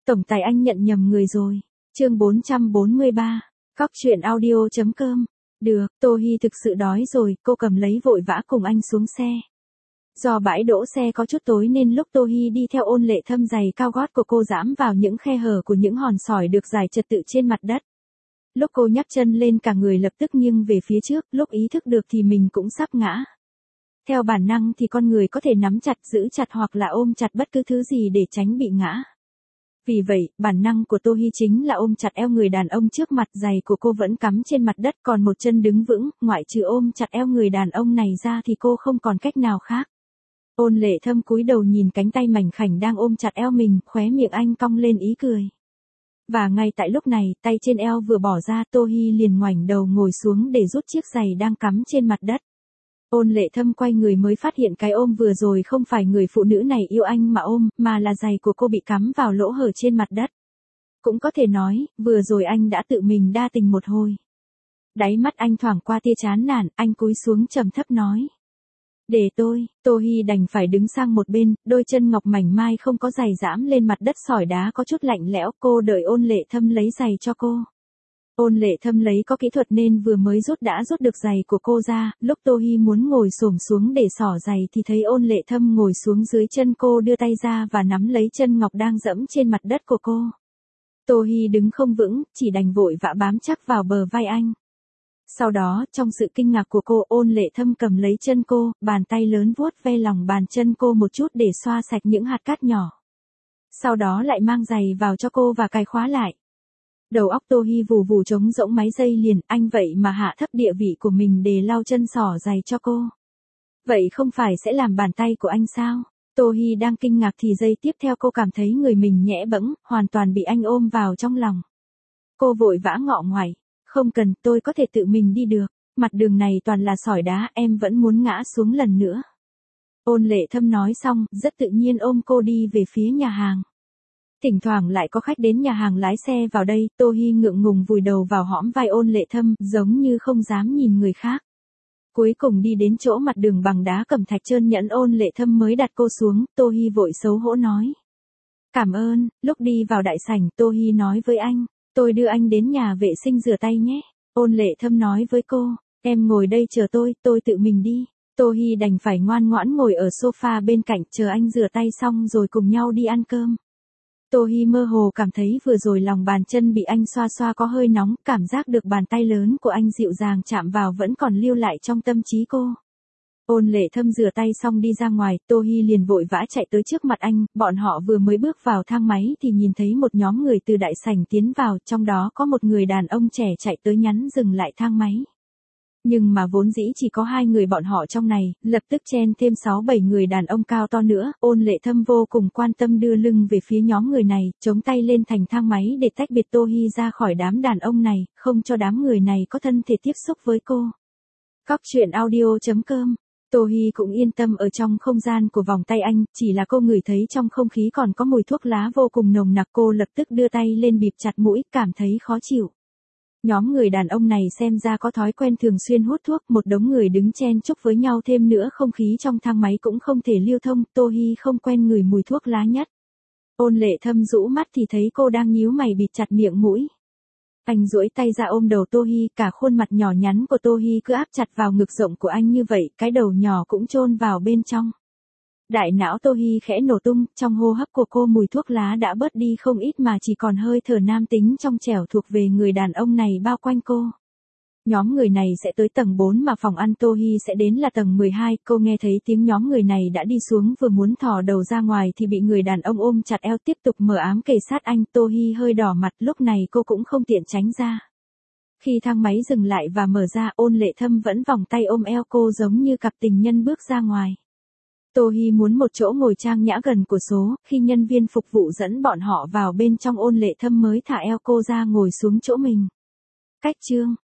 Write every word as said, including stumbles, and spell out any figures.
Tổng tài anh nhận nhầm người rồi. Chương bốn trăm bốn mươi ba. Cóc truyện audio chấm com. Được, Tô Hi thực sự đói rồi, cô cầm lấy vội vã cùng anh xuống xe. Do bãi đỗ xe có chút tối nên lúc Tô Hi đi theo Ôn Lệ Thâm, giày cao gót của cô giẫm vào những khe hở của những hòn sỏi được rải trật tự trên mặt đất. Lúc cô nhấc chân lên cả người lập tức nghiêng về phía trước, lúc ý thức được thì mình cũng sắp ngã. Theo bản năng thì con người có thể nắm chặt, giữ chặt hoặc là ôm chặt bất cứ thứ gì để tránh bị ngã. Vì vậy, bản năng của Tô Hi chính là ôm chặt eo người đàn ông trước mặt, giày của cô vẫn cắm trên mặt đất, còn một chân đứng vững, ngoại trừ ôm chặt eo người đàn ông này ra thì cô không còn cách nào khác. Ôn Lệ Thâm cúi đầu nhìn cánh tay mảnh khảnh đang ôm chặt eo mình, khóe miệng anh cong lên ý cười. Và ngay tại lúc này, tay trên eo vừa bỏ ra, Tô Hi liền ngoảnh đầu ngồi xuống để rút chiếc giày đang cắm trên mặt đất. Ôn Lệ Thâm quay người mới phát hiện cái ôm vừa rồi không phải người phụ nữ này yêu anh mà ôm, mà là giày của cô bị cắm vào lỗ hở trên mặt đất. Cũng có thể nói, vừa rồi anh đã tự mình đa tình một hồi. Đáy mắt anh thoảng qua tia chán nản, anh cúi xuống trầm thấp nói. Để tôi, Tô Hi đành phải đứng sang một bên, đôi chân ngọc mảnh mai không có giày giẫm lên mặt đất sỏi đá có chút lạnh lẽo, cô đợi Ôn Lệ Thâm lấy giày cho cô. Ôn Lệ Thâm lấy có kỹ thuật nên vừa mới rút đã rút được giày của cô ra, lúc Tô Hi muốn ngồi xổm xuống để xỏ giày thì thấy Ôn Lệ Thâm ngồi xuống dưới chân cô, đưa tay ra và nắm lấy chân ngọc đang dẫm trên mặt đất của cô. Tô Hi đứng không vững, chỉ đành vội vã bám chắc vào bờ vai anh. Sau đó, trong sự kinh ngạc của cô, Ôn Lệ Thâm cầm lấy chân cô, bàn tay lớn vuốt ve lòng bàn chân cô một chút để xoa sạch những hạt cát nhỏ. Sau đó lại mang giày vào cho cô và cài khóa lại. Đầu óc Tô Hi vù vù trống rỗng mấy giây liền, anh vậy mà hạ thấp địa vị của mình để lau chân xỏ giày cho cô. Vậy không phải sẽ làm bàn tay của anh sao? Tô Hi đang kinh ngạc thì giây tiếp theo cô cảm thấy người mình nhẽ bẫng, hoàn toàn bị anh ôm vào trong lòng. Cô vội vã ngọ ngoại. Không cần, tôi có thể tự mình đi được. Mặt đường này toàn là sỏi đá, em vẫn muốn ngã xuống lần nữa. Ôn Lệ Thâm nói xong, rất tự nhiên ôm cô đi về phía nhà hàng. Thỉnh thoảng lại có khách đến nhà hàng lái xe vào đây, Tô Hi ngượng ngùng vùi đầu vào hõm vai Ôn Lệ Thâm, giống như không dám nhìn người khác. Cuối cùng đi đến chỗ mặt đường bằng đá cẩm thạch trơn nhẵn, Ôn Lệ Thâm mới đặt cô xuống, Tô Hi vội xấu hổ nói. Cảm ơn. Lúc đi vào đại sảnh, Tô Hi nói với anh. Tôi đưa anh đến nhà vệ sinh rửa tay nhé. Ôn Lệ Thâm nói với cô, em ngồi đây chờ tôi, tôi tự mình đi. Tô Hi đành phải ngoan ngoãn ngồi ở sofa bên cạnh chờ anh rửa tay xong rồi cùng nhau đi ăn cơm. Tô Hi mơ hồ cảm thấy vừa rồi lòng bàn chân bị anh xoa xoa có hơi nóng, cảm giác được bàn tay lớn của anh dịu dàng chạm vào vẫn còn lưu lại trong tâm trí cô. Ôn Lệ Thâm rửa tay xong đi ra ngoài, Tô Hi liền vội vã chạy tới trước mặt anh, bọn họ vừa mới bước vào thang máy thì nhìn thấy một nhóm người từ đại sảnh tiến vào, trong đó có một người đàn ông trẻ chạy tới nhắn dừng lại thang máy. Nhưng mà vốn dĩ chỉ có hai người bọn họ trong này, lập tức chen thêm sáu bảy người đàn ông cao to nữa, Ôn Lệ Thâm vô cùng quan tâm đưa lưng về phía nhóm người này, chống tay lên thành thang máy để tách biệt Tô Hi ra khỏi đám đàn ông này, không cho đám người này có thân thể tiếp xúc với cô. Cóc truyện audio chấm com. Tô Hi cũng yên tâm ở trong không gian của vòng tay anh, chỉ là cô ngửi thấy trong không khí còn có mùi thuốc lá vô cùng nồng nặc, cô lập tức đưa tay lên bịt chặt mũi, cảm thấy khó chịu. Nhóm người đàn ông này xem ra có thói quen thường xuyên hút thuốc, một đống người đứng chen chúc với nhau, thêm nữa không khí trong thang máy cũng không thể lưu thông, Tô Hi không quen ngửi mùi thuốc lá nhất. Ôn Lệ Thâm rũ mắt thì thấy cô đang nhíu mày bịt chặt miệng mũi. Anh duỗi tay ra ôm đầu Tô Hi, cả khuôn mặt nhỏ nhắn của Tô Hi cứ áp chặt vào ngực rộng của anh như vậy, cái đầu nhỏ cũng chôn vào bên trong. Đại não Tô Hi khẽ nổ tung, trong hô hấp của cô mùi thuốc lá đã bớt đi không ít mà chỉ còn hơi thở nam tính trong trẻo thuộc về người đàn ông này bao quanh cô. Nhóm người này sẽ tới tầng bốn mà phòng ăn Tô Hi sẽ đến là tầng mười hai, cô nghe thấy tiếng nhóm người này đã đi xuống, vừa muốn thò đầu ra ngoài thì bị người đàn ông ôm chặt eo tiếp tục mở ám kề sát anh, Tô Hi hơi đỏ mặt, lúc này cô cũng không tiện tránh ra. Khi thang máy dừng lại và mở ra, Ôn Lệ Thâm vẫn vòng tay ôm eo cô giống như cặp tình nhân bước ra ngoài. Tô Hi muốn một chỗ ngồi trang nhã gần của số, khi nhân viên phục vụ dẫn bọn họ vào bên trong, Ôn Lệ Thâm mới thả eo cô ra ngồi xuống chỗ mình. Cách chương